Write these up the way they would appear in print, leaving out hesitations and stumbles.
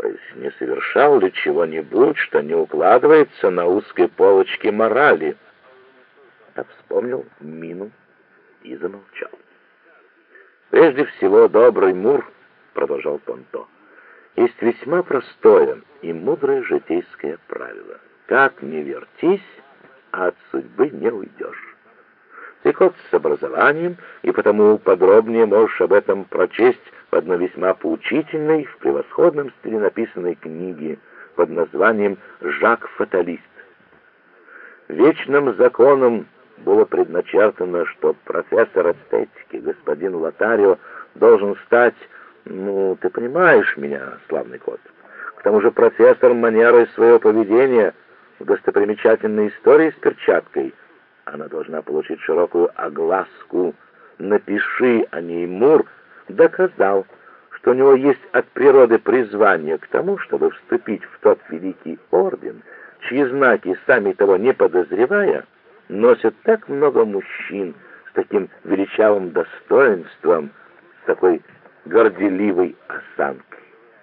То есть не совершал ли чего-нибудь, что не укладывается на узкой полочке морали? Я вспомнил Мину и замолчал. «Прежде всего, добрый Мур, — продолжал Понто, — есть весьма простое и мудрое житейское правило. Как ни вертись, а от судьбы не уйдешь. Ты кот с образованием, и потому подробнее можешь об этом прочесть в одной весьма поучительной, в превосходном стиле написанной книге под названием «Жак Фаталист». Вечным законом было предначертано, что профессор эстетики, господин Лотарио, должен стать, ты понимаешь меня, славный кот. К тому же профессор манерой своего поведения в достопримечательной истории с перчаткой, она должна получить широкую огласку, напиши о ней Мур, доказал, что у него есть от природы призвание к тому, чтобы вступить в тот великий орден, чьи знаки, сами того не подозревая, носят так много мужчин с таким величавым достоинством, с такой горделивой осанкой.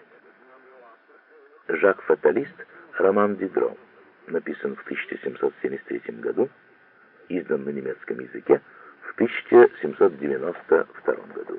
Жак Фаталист, роман Дидро, написан в 1773 году, издан на немецком языке в 1792 году.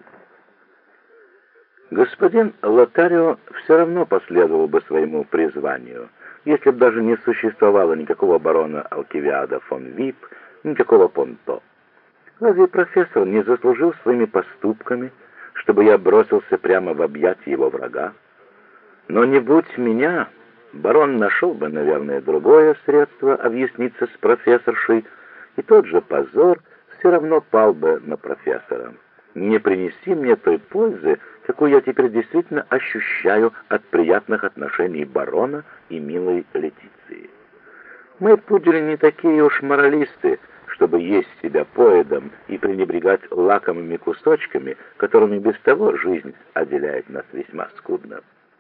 Господин Лотарио все равно последовал бы своему призванию, если бы даже не существовало никакого барона Алкивиада фон Вип, никакого Понто. Разве профессор не заслужил своими поступками, чтобы я бросился прямо в объятия его врага? Но не будь меня, барон нашел бы, наверное, другое средство объясниться с профессоршей, и тот же позор все равно пал бы на профессора. Не принеси мне той пользы, какую я теперь действительно ощущаю от приятных отношений барона и милой Летиции. Мы, пудели, не такие уж моралисты, чтобы есть себя поедом и пренебрегать лакомыми кусочками, которыми без того жизнь отделяет нас весьма скудно.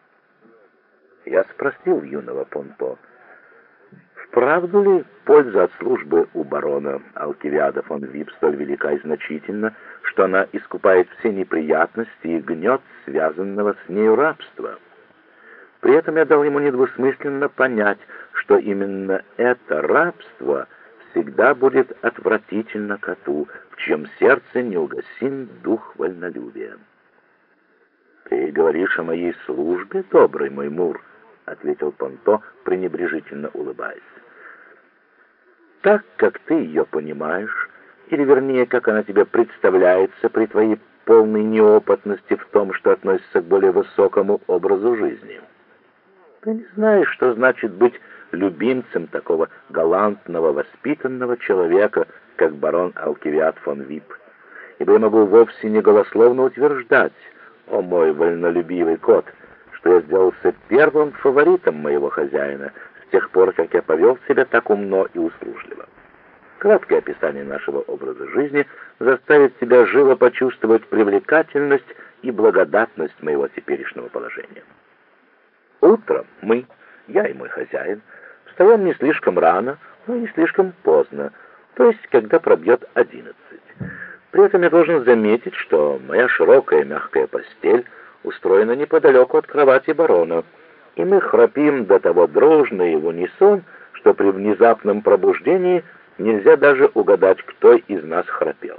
Я спросил юного Понто, вправду ли польза от службы у барона Алкивиада фон Вип столь велика и значительна, что она искупает все неприятности и гнет связанного с нею рабства? При этом я дал ему недвусмысленно понять, что именно это рабство всегда будет отвратительно коту, в чьем сердце неугасим дух вольнолюбия. «Ты говоришь о моей службе, добрый мой Мур», — ответил Понто, пренебрежительно улыбаясь. «Так, как ты ее понимаешь, или вернее, как она тебе представляется при твоей полной неопытности в том, что относится к более высокому образу жизни. Ты не знаешь, что значит быть любимцем такого галантного, воспитанного человека, как барон Алкивиад фон Вип. Ибо я могу вовсе не голословно утверждать, о мой вольнолюбивый кот, что я сделался первым фаворитом моего хозяина с тех пор, как я повел себя так умно и услужливо. Краткое описание нашего образа жизни заставит тебя живо почувствовать привлекательность и благодатность моего теперешнего положения. Утром мы, я и мой хозяин, встаем не слишком рано, но не слишком поздно, то есть когда пробьет 11. При этом я должен заметить, что моя широкая мягкая постель устроена неподалеку от кровати барона, и мы храпим до того дружно и в унисон, что при внезапном пробуждении нельзя даже угадать, кто из нас храпел.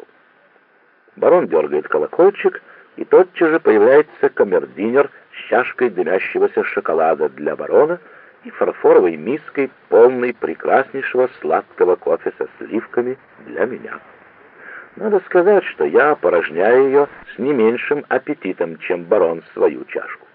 Барон дергает колокольчик, и тотчас же появляется камердинер с чашкой дымящегося шоколада для барона и фарфоровой миской, полной прекраснейшего сладкого кофе со сливками для меня. Надо сказать, что я опорожняю ее с не меньшим аппетитом, чем барон свою чашку.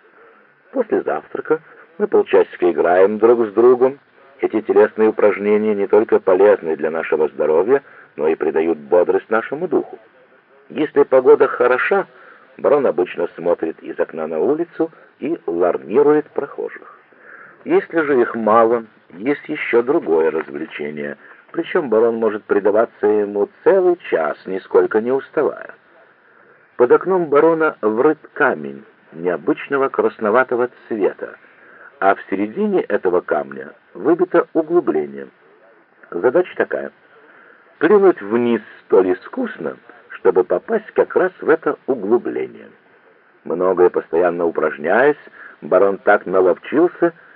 После завтрака мы полчасика играем друг с другом. Эти телесные упражнения не только полезны для нашего здоровья, но и придают бодрость нашему духу. Если погода хороша, барон обычно смотрит из окна на улицу и ларнирует прохожих. Если же их мало, есть еще другое развлечение, причем барон может предаваться ему целый час, нисколько не уставая. Под окном барона врыт камень необычного красноватого цвета, а в середине этого камня выбито углубление. Задача такая — плюнуть вниз столь искусно, чтобы попасть как раз в это углубление. Много и постоянно упражняясь, барон так наловчился,